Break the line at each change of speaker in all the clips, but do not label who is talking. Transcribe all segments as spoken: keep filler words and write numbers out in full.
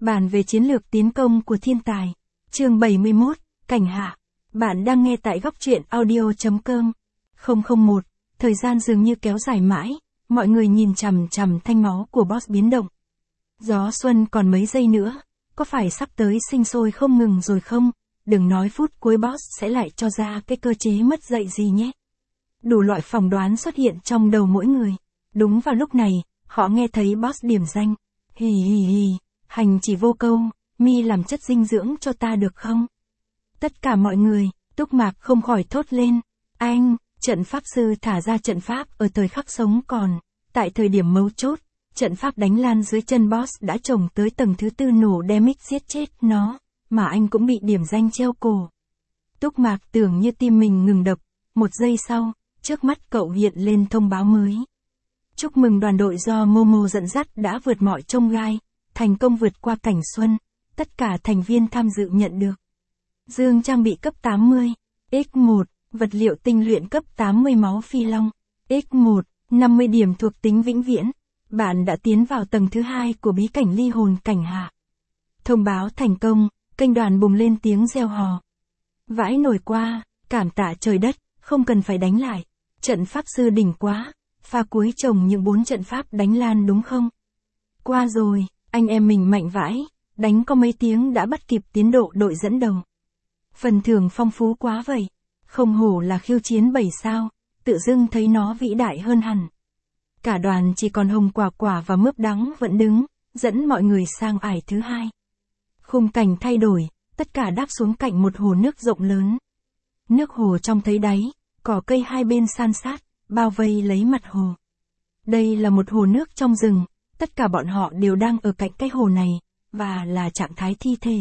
Bàn về chiến lược tiến công của thiên tài. Chương bảy mươi mốt, Cảnh Hạ. Bạn đang nghe tại góc truyện audio chấm com. không không một, thời gian dường như kéo dài mãi, mọi người nhìn chằm chằm thanh máu của boss biến động. Gió xuân còn mấy giây nữa, có phải sắp tới sinh sôi không ngừng rồi không? Đừng nói phút cuối boss sẽ lại cho ra cái cơ chế mất dạy gì nhé. Đủ loại phỏng đoán xuất hiện trong đầu mỗi người. Đúng vào lúc này, họ nghe thấy boss điểm danh. Hì hì hì, hành chỉ vô câu, mi làm chất dinh dưỡng cho ta được không? Tất cả mọi người, Túc Mạc không khỏi thốt lên. Anh, trận pháp sư thả ra trận pháp ở thời khắc sống còn. Tại thời điểm mấu chốt, trận pháp đánh lan dưới chân boss đã trồng tới tầng thứ tư nổ damage giết chết nó, mà anh cũng bị điểm danh treo cổ. Túc Mạc tưởng như tim mình ngừng đập, một giây sau, trước mắt cậu hiện lên thông báo mới. Chúc mừng đoàn đội do Momo dẫn dắt đã vượt mọi chông gai, thành công vượt qua cảnh xuân, tất cả thành viên tham dự nhận được. Dương trang bị cấp tám mươi, nhân một, vật liệu tinh luyện cấp tám mươi máu phi long, nhân một, năm mươi điểm thuộc tính vĩnh viễn. Bạn đã tiến vào tầng thứ hai của bí cảnh ly hồn Cảnh Hạ. Thông báo thành công, kênh đoàn bùng lên tiếng reo hò. Vãi nổi qua, cảm tạ trời đất, không cần phải đánh lại. Trận pháp sư đỉnh quá, pha cuối trồng những bốn trận pháp đánh lan đúng không? Qua rồi, anh em mình mạnh vãi, đánh có mấy tiếng đã bắt kịp tiến độ đội dẫn đầu. Phần thưởng phong phú quá vậy, không hổ là khiêu chiến bảy sao, tự dưng thấy nó vĩ đại hơn hẳn. Cả đoàn chỉ còn Hồng Quả Quả và Mướp Đắng vẫn đứng, dẫn mọi người sang ải thứ hai. Khung cảnh thay đổi, tất cả đáp xuống cạnh một hồ nước rộng lớn. Nước hồ trong thấy đáy, cỏ cây hai bên san sát, bao vây lấy mặt hồ. Đây là một hồ nước trong rừng, tất cả bọn họ đều đang ở cạnh cái hồ này, và là trạng thái thi thể.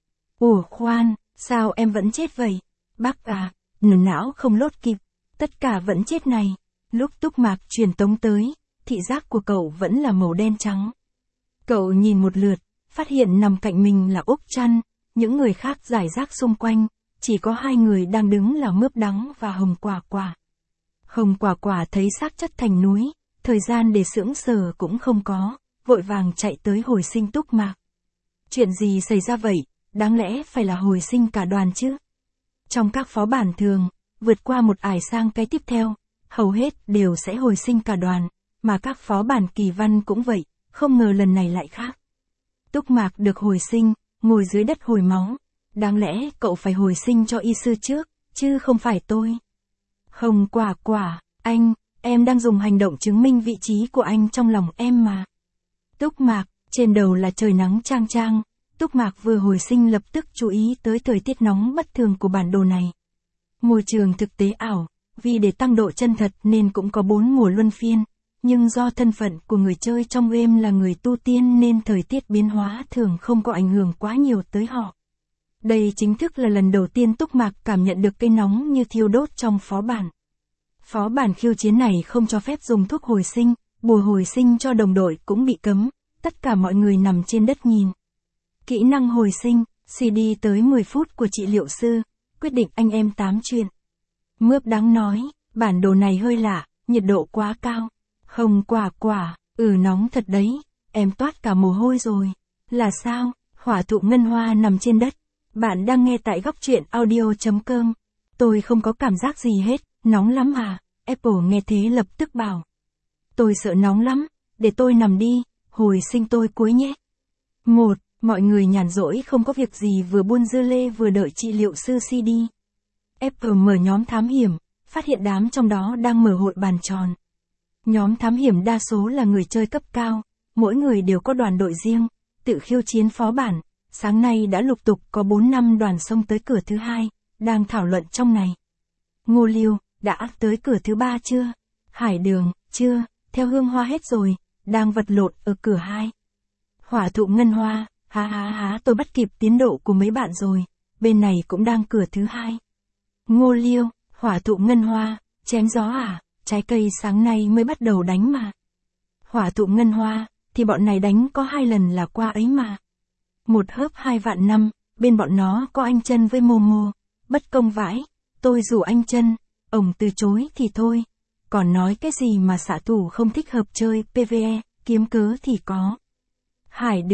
Ủa khoan, sao em vẫn chết vậy? Bác à, nửa não không lốt kịp, tất cả vẫn chết này. Lúc Túc Mạc truyền tống tới, thị giác của cậu vẫn là màu đen trắng. Cậu nhìn một lượt, phát hiện nằm cạnh mình là Úc Trăn, những người khác rải rác xung quanh, chỉ có hai người đang đứng là Mướp Đắng và Hồng Quả Quả. Hồng Quả Quả thấy xác chất thành núi, thời gian để sững sờ cũng không có, vội vàng chạy tới hồi sinh Túc Mạc. Chuyện gì xảy ra vậy, đáng lẽ phải là hồi sinh cả đoàn chứ? Trong các phó bản thường, vượt qua một ải sang cái tiếp theo, hầu hết đều sẽ hồi sinh cả đoàn, mà các phó bản kỳ văn cũng vậy, không ngờ lần này lại khác. Túc Mạc được hồi sinh, ngồi dưới đất hồi máu, đáng lẽ cậu phải hồi sinh cho y sư trước, chứ không phải tôi. Hồng Quả Quả, anh, em đang dùng hành động chứng minh vị trí của anh trong lòng em mà. Túc Mạc, trên đầu là trời nắng chang chang, Túc Mạc vừa hồi sinh lập tức chú ý tới thời tiết nóng bất thường của bản đồ này. Môi trường thực tế ảo, vì để tăng độ chân thật nên cũng có bốn mùa luân phiên, nhưng do thân phận của người chơi trong game là người tu tiên nên thời tiết biến hóa thường không có ảnh hưởng quá nhiều tới họ. Đây chính thức là lần đầu tiên Túc Mạc cảm nhận được cái nóng như thiêu đốt trong phó bản. Phó bản khiêu chiến này không cho phép dùng thuốc hồi sinh, bùa hồi sinh cho đồng đội cũng bị cấm, tất cả mọi người nằm trên đất nhìn. Kỹ năng hồi sinh, xê đê tới mười phút của trị liệu sư, quyết định anh em tám chuyện. Mướp Đắng nói, bản đồ này hơi lạ, nhiệt độ quá cao. Hồng Quả Quả, ừ nóng thật đấy, em toát cả mồ hôi rồi. Là sao? Hỏa thụ ngân hoa nằm trên đất. Bạn đang nghe tại góc truyện audio chấm com. Tôi không có cảm giác gì hết, nóng lắm à? Apple nghe thế lập tức bảo. Tôi sợ nóng lắm, để tôi nằm đi, hồi sinh tôi cuối nhé. Một, mọi người nhàn rỗi không có việc gì vừa buôn dưa lê vừa đợi trị liệu sư xê đê. Apple mở nhóm thám hiểm, phát hiện đám trong đó đang mở hội bàn tròn. Nhóm thám hiểm đa số là người chơi cấp cao, mỗi người đều có đoàn đội riêng, tự khiêu chiến phó bản. Sáng nay đã lục tục có bốn năm đoàn xông tới cửa thứ hai, đang thảo luận trong này. Ngô Liêu, đã tới cửa thứ ba chưa? Hải Đường, chưa, theo Hương Hoa hết rồi, đang vật lộn ở cửa hai. Hỏa thụ ngân hoa, há há há tôi bắt kịp tiến độ của mấy bạn rồi, bên này cũng đang cửa thứ hai. Ngô Liêu, hỏa thụ ngân hoa, chém gió à, trái cây sáng nay mới bắt đầu đánh mà. Hỏa thụ ngân hoa, thì bọn này đánh có hai lần là qua ấy mà. Một hớp hai vạn năm, bên bọn nó có anh Chân với Momo, bất công vãi, tôi rủ anh Chân, ổng từ chối thì thôi, còn nói cái gì mà xạ thủ không thích hợp chơi pê vê e, kiếm cớ thì có. Hải Đường,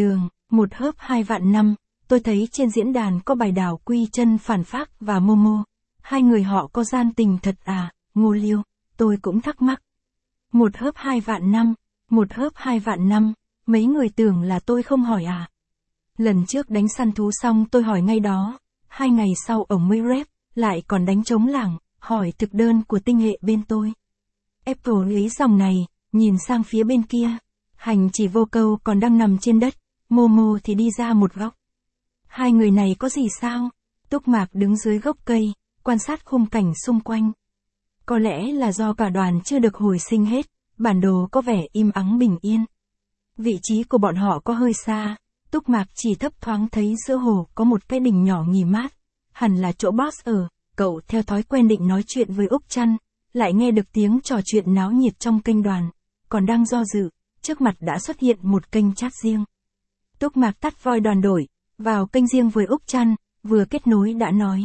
Một hớp hai vạn năm, tôi thấy trên diễn đàn có bài đảo Quy Chân Phản Phác và Momo. Hai người họ có gian tình thật à, Ngô Liêu, tôi cũng thắc mắc. Một hớp hai vạn năm, một hớp hai vạn năm, mấy người tưởng là tôi không hỏi à. Lần trước đánh săn thú xong tôi hỏi ngay đó, hai ngày sau ở mới rep, lại còn đánh trống lảng, hỏi thực đơn của tinh hệ bên tôi. Apple lấy dòng này, nhìn sang phía bên kia, Hành chỉ vô câu còn đang nằm trên đất, Momo thì đi ra một góc. Hai người này có gì sao? Túc Mạc đứng dưới gốc cây, quan sát khung cảnh xung quanh. Có lẽ là do cả đoàn chưa được hồi sinh hết, bản đồ có vẻ im ắng bình yên. Vị trí của bọn họ có hơi xa, Túc Mạc chỉ thấp thoáng thấy giữa hồ có một cái đỉnh nhỏ nghỉ mát, hẳn là chỗ boss ở. Cậu theo thói quen định nói chuyện với Úc Trăn, lại nghe được tiếng trò chuyện náo nhiệt trong kênh đoàn, còn đang do dự, trước mặt đã xuất hiện một kênh chat riêng. Túc Mạc tắt voi đoàn đổi, vào kênh riêng với Úc Trăn, vừa kết nối đã nói.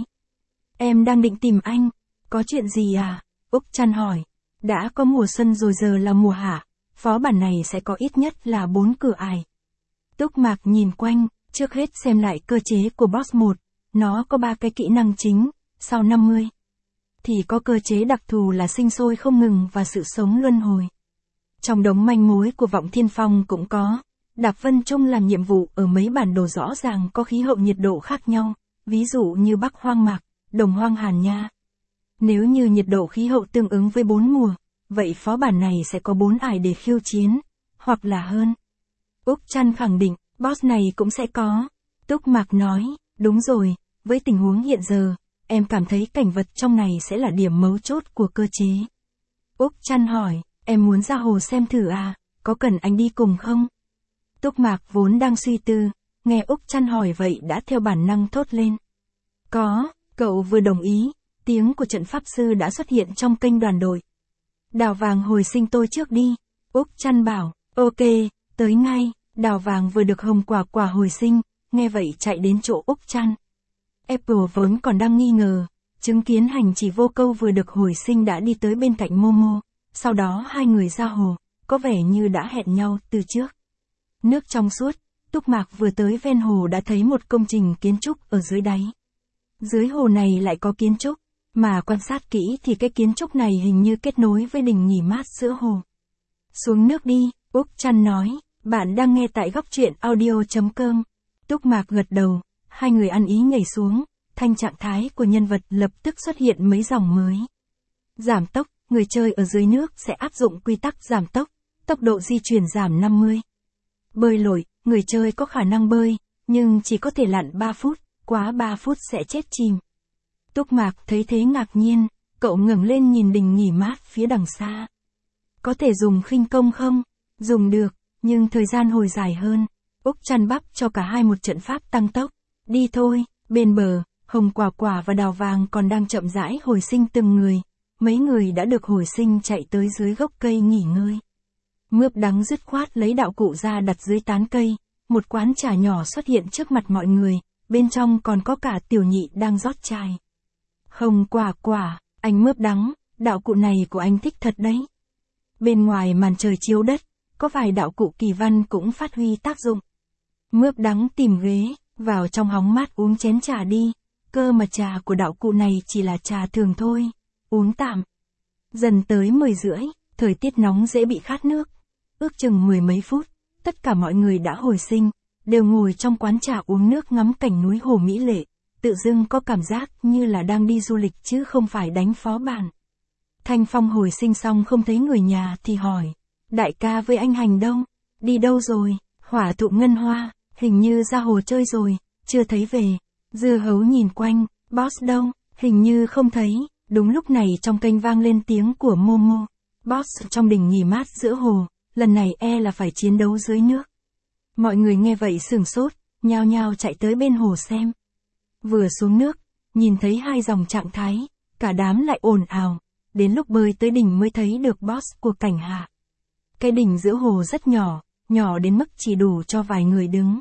Em đang định tìm anh, có chuyện gì à? Úc Trăn hỏi. Đã có mùa xuân rồi giờ là mùa hạ, phó bản này sẽ có ít nhất là bốn cửa ải. Túc Mạc nhìn quanh, trước hết xem lại cơ chế của boss một, nó có ba cái kỹ năng chính, sau năm mươi. Thì có cơ chế đặc thù là sinh sôi không ngừng và sự sống luân hồi. Trong đống manh mối của Vọng Thiên Phong cũng có, Đạp Vân Trung làm nhiệm vụ ở mấy bản đồ rõ ràng có khí hậu nhiệt độ khác nhau, ví dụ như Bắc Hoang Mạc, Đồng Hoang Hàn Nha. Nếu như nhiệt độ khí hậu tương ứng với bốn mùa, vậy phó bản này sẽ có bốn ải để khiêu chiến, hoặc là hơn. Úc Trăn khẳng định, boss này cũng sẽ có. Túc Mạc nói, đúng rồi, với tình huống hiện giờ, em cảm thấy cảnh vật trong này sẽ là điểm mấu chốt của cơ chế. Úc Trăn hỏi, em muốn ra hồ xem thử à, có cần anh đi cùng không? Túc Mạc vốn đang suy tư, nghe Úc Trăn hỏi vậy đã theo bản năng thốt lên. Có, cậu vừa đồng ý, tiếng của trận pháp sư đã xuất hiện trong kênh đoàn đội. Đào vàng hồi sinh tôi trước đi, Úc Trăn bảo, ok, tới ngay, đào vàng vừa được hồng quả quả hồi sinh, nghe vậy chạy đến chỗ Úc Trăn. Apple vốn còn đang nghi ngờ, chứng kiến Hành chỉ vô câu vừa được hồi sinh đã đi tới bên cạnh Momo, sau đó hai người ra hồ, có vẻ như đã hẹn nhau từ trước. Nước trong suốt, Túc Mạc vừa tới ven hồ đã thấy một công trình kiến trúc ở dưới đáy. Dưới hồ này lại có kiến trúc, mà quan sát kỹ thì cái kiến trúc này hình như kết nối với đình nghỉ mát giữa hồ. Xuống nước đi, Úc Trăn nói, bạn đang nghe tại góc truyện audio chấm com. Túc Mạc gật đầu, hai người ăn ý nhảy xuống, thanh trạng thái của nhân vật lập tức xuất hiện mấy dòng mới. Giảm tốc, người chơi ở dưới nước sẽ áp dụng quy tắc giảm tốc, tốc độ di chuyển giảm năm mươi. Bơi lội, người chơi có khả năng bơi, nhưng chỉ có thể lặn ba phút, quá ba phút sẽ chết chìm. Túc Mạc thấy thế ngạc nhiên, cậu ngẩng lên nhìn đình nghỉ mát phía đằng xa. Có thể dùng khinh công không? Dùng được, nhưng thời gian hồi dài hơn. Úc Trăn bắp cho cả hai một trận pháp tăng tốc. Đi thôi, bên bờ, Hồng Quả Quả và Đào Vàng còn đang chậm rãi hồi sinh từng người. Mấy người đã được hồi sinh chạy tới dưới gốc cây nghỉ ngơi. Mướp đắng dứt khoát lấy đạo cụ ra đặt dưới tán cây, một quán trà nhỏ xuất hiện trước mặt mọi người, bên trong còn có cả tiểu nhị đang rót chai. Hồng Quả Quả, anh Mướp đắng, đạo cụ này của anh thích thật đấy. Bên ngoài màn trời chiếu đất, có vài đạo cụ kỳ văn cũng phát huy tác dụng. Mướp đắng tìm ghế, vào trong hóng mát uống chén trà đi, cơ mà trà của đạo cụ này chỉ là trà thường thôi, uống tạm. Dần tới mười rưỡi, thời tiết nóng dễ bị khát nước. Ước chừng mười mấy phút, tất cả mọi người đã hồi sinh, đều ngồi trong quán trà uống nước ngắm cảnh núi hồ mỹ lệ, tự dưng có cảm giác như là đang đi du lịch chứ không phải đánh phó bản. Thanh Phong hồi sinh xong không thấy người nhà thì hỏi, đại ca với anh Hành đâu? Đi đâu rồi? Hỏa thụ ngân hoa, hình như ra hồ chơi rồi, chưa thấy về. Dưa hấu nhìn quanh, boss đâu? Hình như không thấy. Đúng lúc này trong kênh vang lên tiếng của Momo. Boss trong đình nghỉ mát giữa hồ, lần này e là phải chiến đấu dưới nước. Mọi người nghe vậy sửng sốt, nhao nhao chạy tới bên hồ xem. Vừa xuống nước, nhìn thấy hai dòng trạng thái, cả đám lại ồn ào. Đến lúc bơi tới đỉnh mới thấy được boss của cảnh hạ. Cái đỉnh giữa hồ rất nhỏ, nhỏ đến mức chỉ đủ cho vài người đứng.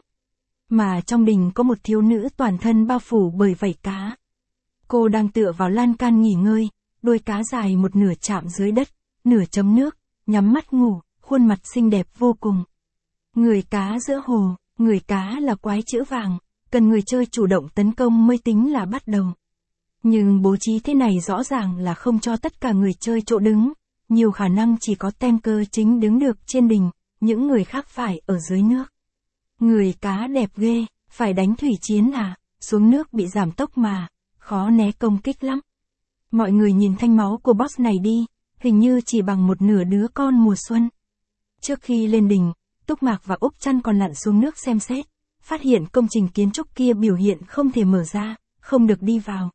Mà trong đỉnh có một thiếu nữ toàn thân bao phủ bởi vảy cá. Cô đang tựa vào lan can nghỉ ngơi, đuôi cá dài một nửa chạm dưới đất, nửa chấm nước, nhắm mắt ngủ, khuôn mặt xinh đẹp vô cùng. Người cá giữa hồ, Người cá là quái chữ vàng, cần người chơi chủ động tấn công mới tính là bắt đầu. Nhưng bố trí thế này rõ ràng là không cho tất cả người chơi chỗ đứng, nhiều khả năng chỉ có tem cơ chính đứng được trên đỉnh, những người khác phải ở dưới nước. Người cá đẹp ghê, phải đánh thủy chiến à, xuống nước bị giảm tốc mà, khó né công kích lắm. Mọi người nhìn thanh máu của boss này đi, hình như chỉ bằng một nửa đứa con mùa xuân. Trước khi lên đỉnh, Túc Mạc và Úc Trăn còn lặn xuống nước xem xét, phát hiện công trình kiến trúc kia biểu hiện không thể mở ra, không được đi vào.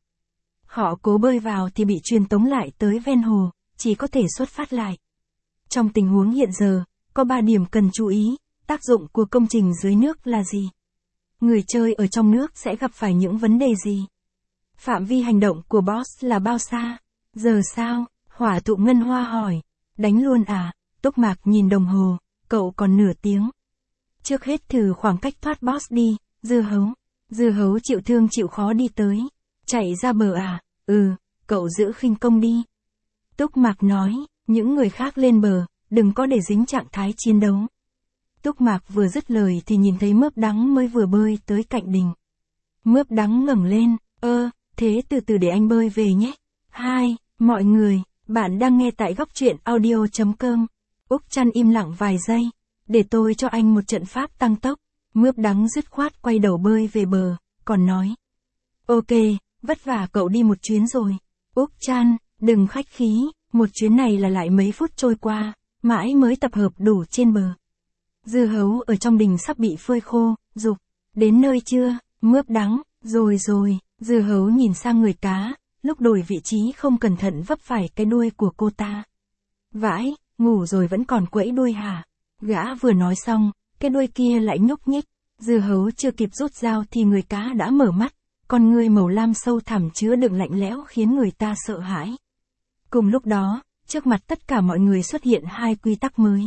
Họ cố bơi vào thì bị truyền tống lại tới ven hồ, chỉ có thể xuất phát lại. Trong tình huống hiện giờ, có ba điểm cần chú ý, tác dụng của công trình dưới nước là gì? Người chơi ở trong nước sẽ gặp phải những vấn đề gì? Phạm vi hành động của boss là bao xa? Giờ sao? Hỏa thụ ngân hoa hỏi. Đánh luôn à? Túc Mạc nhìn đồng hồ, cậu còn nửa tiếng. Trước hết thử khoảng cách thoát boss đi, Dưa Hấu. Dưa Hấu chịu thương chịu khó đi tới. Chạy ra bờ à? Ừ, cậu giữ khinh công đi. Túc Mạc nói, những người khác lên bờ, đừng có để dính trạng thái chiến đấu. Túc Mạc vừa dứt lời thì nhìn thấy Mướp Đắng mới vừa bơi tới cạnh đình. Mướp Đắng ngẩng lên, ơ, thế từ từ để anh bơi về nhé. Hai, mọi người, bạn đang nghe tại góc truyện audio chấm com. Úc Trăn im lặng vài giây, để tôi cho anh một trận pháp tăng tốc. Mướp Đắng dứt khoát quay đầu bơi về bờ, còn nói. Ok, vất vả cậu đi một chuyến rồi. Úc Trăn, đừng khách khí, một chuyến này là lại mấy phút trôi qua, mãi mới tập hợp đủ trên bờ. Dưa Hấu ở trong đình sắp bị phơi khô, dục. Đến nơi chưa? Mướp Đắng, rồi rồi. Dưa Hấu nhìn sang người cá, lúc đổi vị trí không cẩn thận vấp phải cái đuôi của cô ta. Vãi, ngủ rồi vẫn còn quẫy đuôi hả? Gã vừa nói xong, cái đuôi kia lại nhúc nhích. Dưa Hấu chưa kịp rút dao thì người cá đã mở mắt, con ngươi màu lam sâu thẳm chứa đựng lạnh lẽo khiến người ta sợ hãi. Cùng lúc đó, trước mặt tất cả mọi người xuất hiện hai quy tắc mới.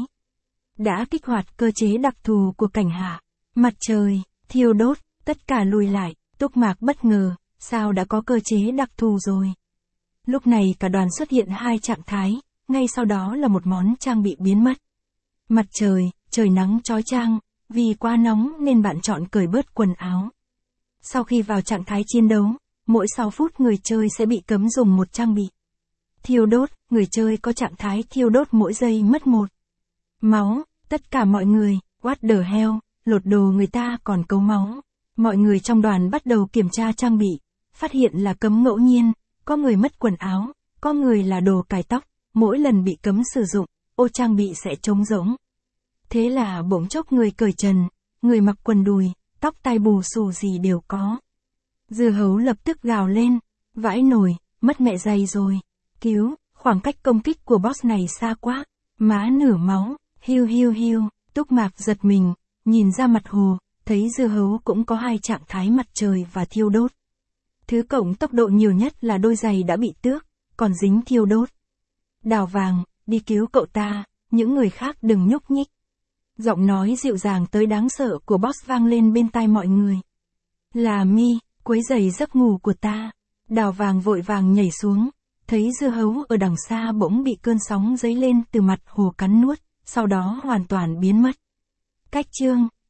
Đã kích hoạt cơ chế đặc thù của cảnh hạ. Mặt trời, thiêu đốt, tất cả lùi lại. Túc Mạc bất ngờ, sao đã có cơ chế đặc thù rồi. Lúc này cả đoàn xuất hiện hai trạng thái, ngay sau đó là một món trang bị biến mất. Mặt trời, trời nắng chói chang, vì quá nóng nên bạn chọn cởi bớt quần áo. Sau khi vào trạng thái chiến đấu, mỗi sáu phút người chơi sẽ bị cấm dùng một trang bị. Thiêu đốt, người chơi có trạng thái thiêu đốt mỗi giây mất một. Máu, tất cả mọi người, what the hell, lột đồ người ta còn cấu máu. Mọi người trong đoàn bắt đầu kiểm tra trang bị, phát hiện là cấm ngẫu nhiên, có người mất quần áo, có người là đồ cài tóc, mỗi lần bị cấm sử dụng, ô trang bị sẽ trống rỗng. Thế là bỗng chốc người cởi trần, người mặc quần đùi, tóc tai bù xù gì đều có. Dưa Hấu lập tức gào lên, vãi nồi, mất mẹ giày rồi, cứu, khoảng cách công kích của boss này xa quá, má nửa máu, hiu hiu hiu. Túc Mạc giật mình, nhìn ra mặt hồ, thấy Dưa Hấu cũng có hai trạng thái mặt trời và thiêu đốt. Thứ cộng tốc độ nhiều nhất là đôi giày đã bị tước, còn dính thiêu đốt. Đào Vàng, đi cứu cậu ta, những người khác đừng nhúc nhích. Giọng nói dịu dàng tới đáng sợ của boss vang lên bên tai mọi người. Là Mi, quấy rầy giấc ngủ của ta. Đào Vàng vội vàng nhảy xuống, thấy Dưa Hấu ở đằng xa bỗng bị cơn sóng dấy lên từ mặt hồ cắn nuốt, sau đó hoàn toàn biến mất. Cách chương